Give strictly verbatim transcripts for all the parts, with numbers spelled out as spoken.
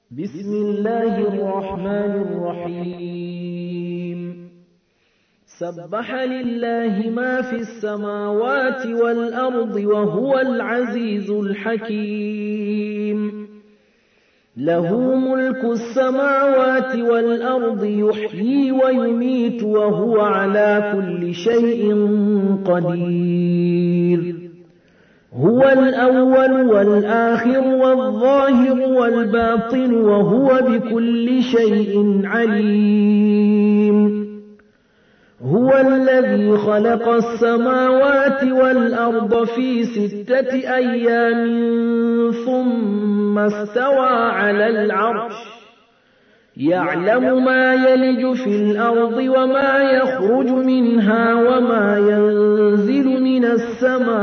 بسم الله الرحمن الرحيم سبح لله ما في السماوات والأرض وهو العزيز الحكيم له ملك السماوات والأرض يحيي ويميت وهو على كل شيء قدير هو الأول والآخر والظاهر والباطن وهو بكل شيء عليم هو الذي خلق السماوات والأرض في ستة أيام ثم استوى على العرش يعلم ما يلج في الأرض وما يخرج منها وما ينزل من السماء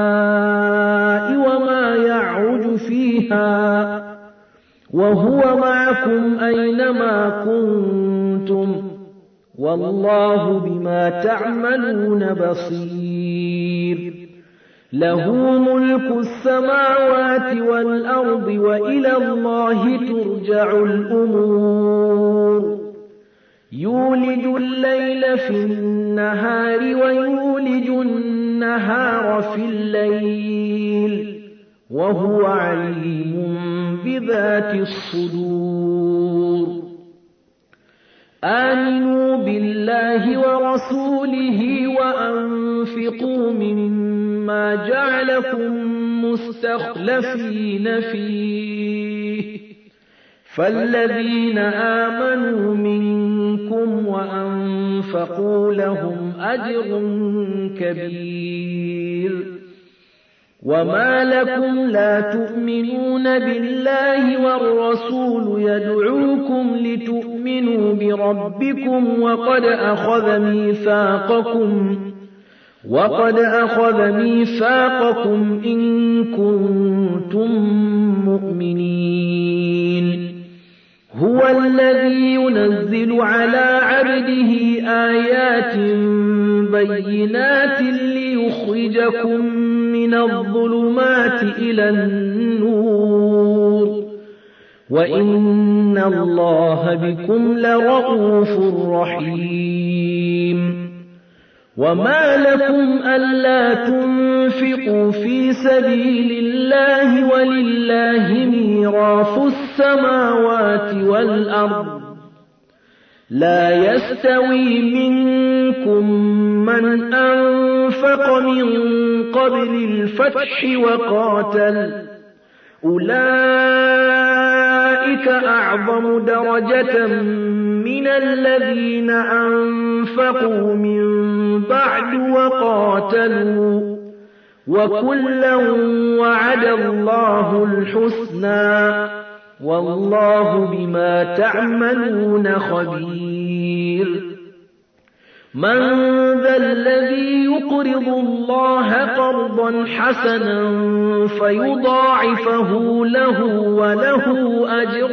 وما يعرج فيها وهو معكم أينما كنتم والله بما تعملون بصير له ملك السماوات والأرض وإلى الله ترجع الأمور يولج الليل في النهار ويولج النهار في الليل وهو عليم بذات الصدور آمنوا بالله ورسوله وأنفقوا مما جعلكم مستخلفين فيه فالذين آمنوا منكم وأنفقوا لهم أجر كبير وما لكم لا تؤمنون بالله والرسول يدعوكم لتؤمنوا بربكم وقد أخذ ميثاقكم وقد أخذ ميثاقكم إن كنتم مؤمنين هو الذي ينزل على عبده آيات بينات ليخرجكم من الظلمات إلى النور وإن الله بكم لرءوف رحيم وما لكم ألا تنفقوا في سبيل الله ولله ميراث السماوات والأرض لا يستوي منكم من أنفق من قبل الفتح وقاتل أولئك أعظم درجة من الذين أنفقوا من بعد وقاتلوا وكلا وعد الله الحسنى والله بما تعملون خبير من ذا الذي يقرض الله قرضا حسنا فيضاعفه له وله أجر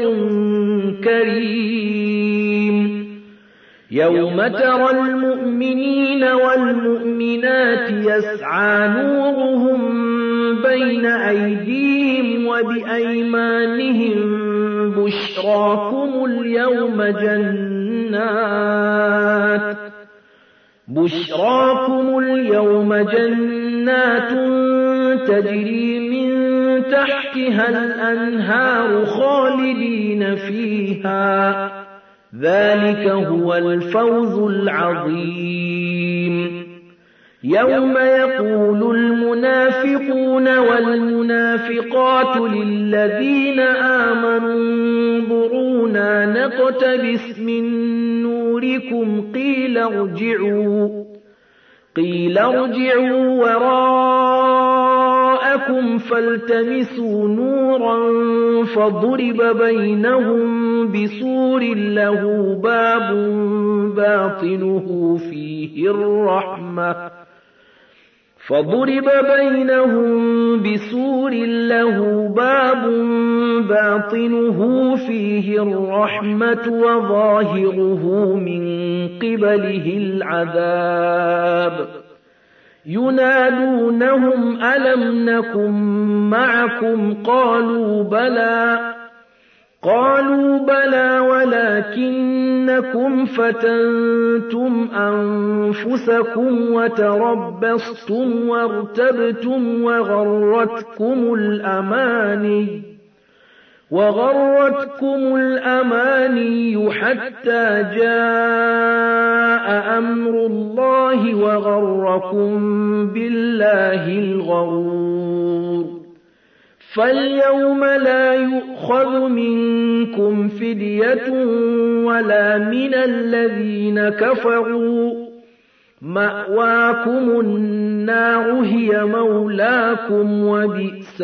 كريم يوم ترى المؤمنين والمؤمنات يسعى نورهم بين أيديهم وبأيمانهم بشراكم اليوم جنات بشراكم اليوم جنات تجري من تحتها الأنهار خالدين فيها ذلك هو الفوز العظيم يوم يقول المنافقون والمنافقات للذين آمنوا انظرونا نقتبس من نوركم قيل ارجعوا قيل ارجعوا وراءكم فالتمسوا نورا فضرب بينهم بسور له باب باطنه فيه الرحمة فضرب بينهم بسور له باب باطنه فيه الرحمة وظاهره من قبله العذاب ينادونهم ألم نكن معكم قالوا بلى قالوا بلى ولكنكم فتنتم أنفسكم وتربصتم وارتبتم وغرتكم الأماني وغرتكم الأماني حتى جاء أمر الله وغركم بالله الغرور فاليوم لا يؤخذ منكم فدية ولا من الذين كفروا مأواكم النار هي مولاكم وبئس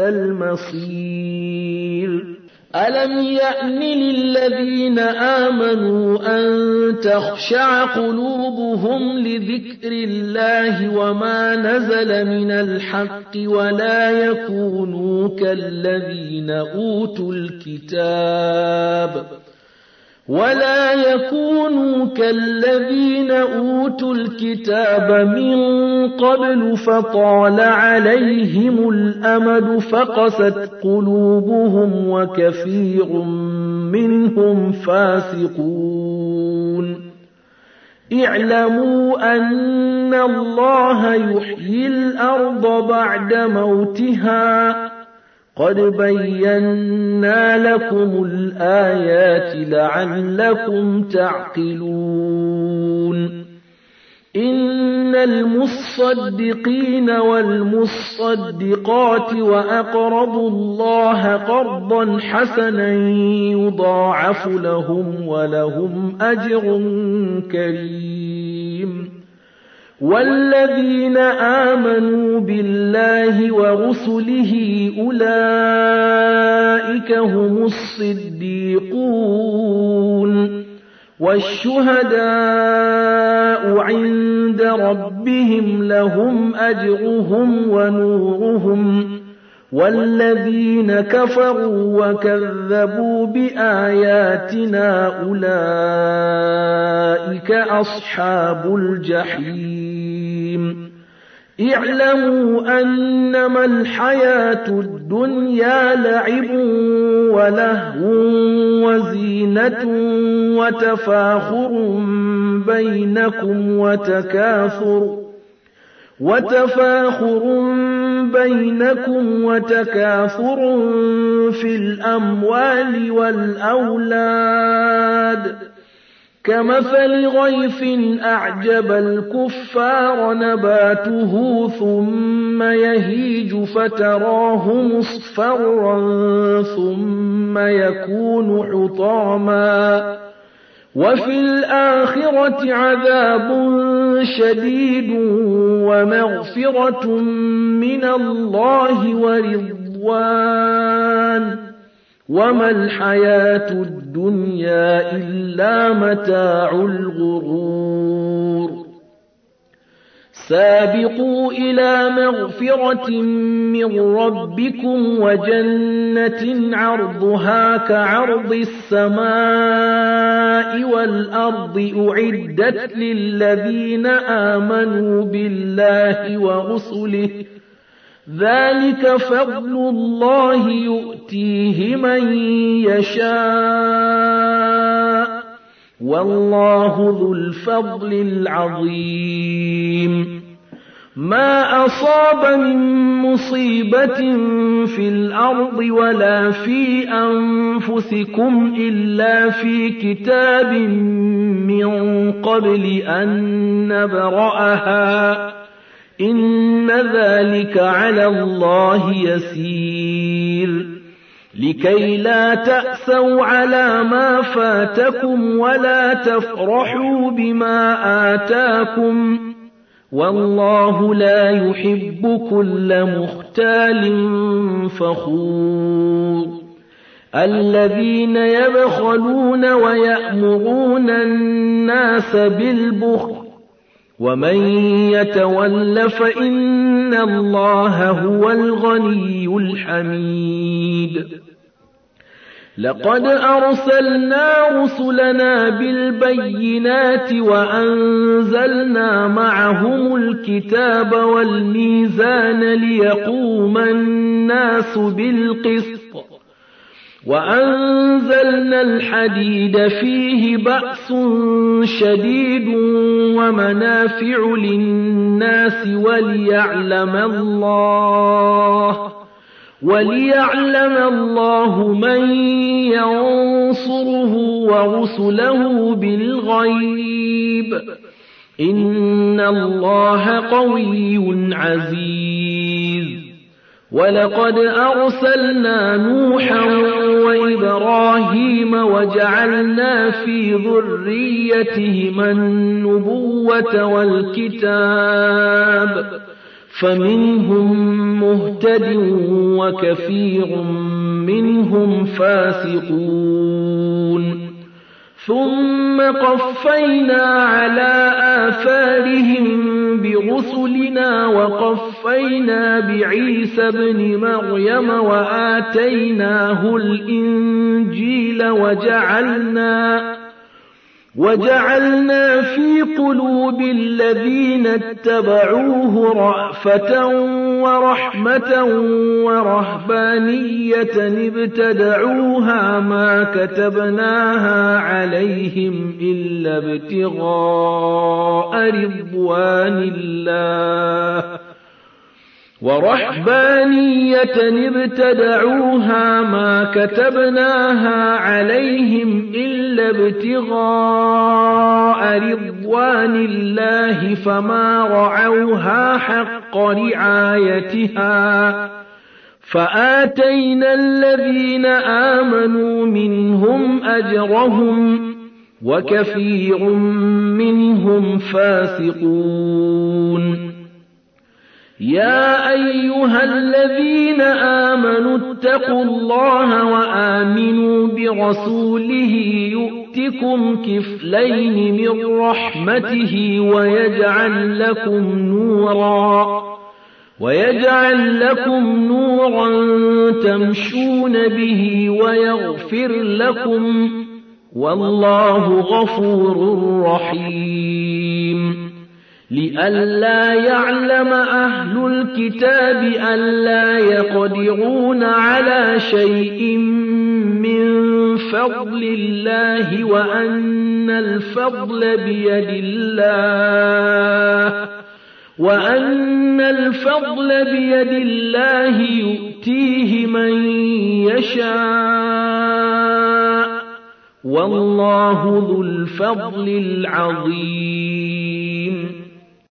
المصير ألم يأن للذين آمنوا أن تخشع قلوبهم لذكر الله وما نزل من الحق ولا يكونوا كالذين أوتوا الكتاب ولا يكونوا كالذين أوتوا الكتاب من قبل فطال عليهم الأمد فقست قلوبهم وكثير منهم فاسقون اعلموا أن الله يحيي الأرض بعد موتها قد بينا لكم الآيات لعلكم تعقلون إن المصدقين والمصدقات وأقرضوا الله قرضا حسنا يضاعف لهم ولهم أجر كريم والذين آمنوا بالله ورسله أولئك هم الصديقون والشهداء عند ربهم لهم أجرهم ونورهم والذين كفروا وكذبوا بآياتنا أولئك أصحاب الجحيم اعلموا أنما الحياة الدنيا لعب ولهو وزينة وتفاخر بينكم وتكاثر وتفاخر بينكم وتكاثر في الأموال والأولاد كمثل غيث أعجب الكفار نباته ثم يهيج فتراه مصفرا ثم يكون حطاما وفي الآخرة عذاب شديد ومغفرة من الله ورضوان وما الحياة الدنيا إلا متاع الغرور سابقوا إلى مغفرة من ربكم وجنة عرضها كعرض السماء والأرض أعدت للذين آمنوا بالله ورسله ذلك فضل الله يؤتيه من يشاء والله ذو الفضل العظيم ما أصاب من مصيبة في الأرض ولا في أنفسكم إلا في كتاب من قبل أن نبرأها إن ذلك على الله يسير لكي لا تأسوا على ما فاتكم ولا تفرحوا بما آتاكم والله لا يحب كل مختال فخور الذين يبخلون ويأمرون الناس بالبخل ومن يتول فإن الله هو الغني الحميد لقد أرسلنا رسلنا بالبينات وأنزلنا معهم الكتاب والميزان ليقوم الناس بالقسط وأنزلنا الحديد فيه بأس شديد ومنافع للناس وليعلم الله وليعلم الله من ينصره ورسله بالغيب إن الله قوي عزيز ولقد أرسلنا نوحا وإبراهيم وجعلنا في ذريتهما النبوة والكتاب فمنهم مهتد وكثير منهم فاسقون ثم قفينا على آثارهم برسلنا وقفينا بعيسى ابن مريم وآتيناه الإنجيل وجعلنا وجعلنا في قلوب الذين اتبعوه رأفة ورحمة ورهبانية ابتدعوها ما كتبناها عليهم إلا ابتغاء رضوان الله ورهبانية ابتدعوها ما كتبناها عليهم إلا ابتغاء رضوان الله فما رعوها حق رعايتها فآتينا الذين آمنوا منهم أجرهم وكثير منهم فاسقون يا أيها الذين آمنوا اتقوا الله وآمنوا برسوله يؤتكم كفلين من رحمته ويجعل لكم نورا ويجعل لكم نورا تمشون به ويغفر لكم والله غفور رحيم لئلا يعلم أهل الكتاب ألا يقدرون على شيء من فضل الله وأن الفضل بيد الله وأن الفضل بيد الله يؤتيه من يشاء والله ذو الفضل العظيم